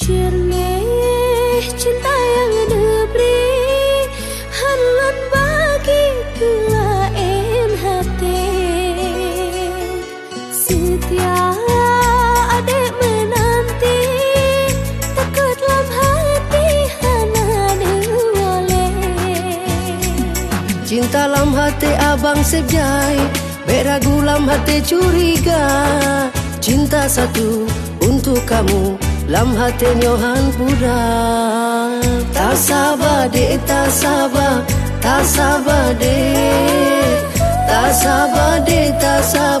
Jernih cinta yang diberi halan bagi kelain hati. Setia adik menanti takut lam hati hana boleh. Cinta lam hati abang sejai, bek ragu lam hati curiga. Cinta satu untuk kamu, lam hati nyohan pura. Tak sabar dek, tak sabar, tak sabar dek, tak sabar dek, tak sabar.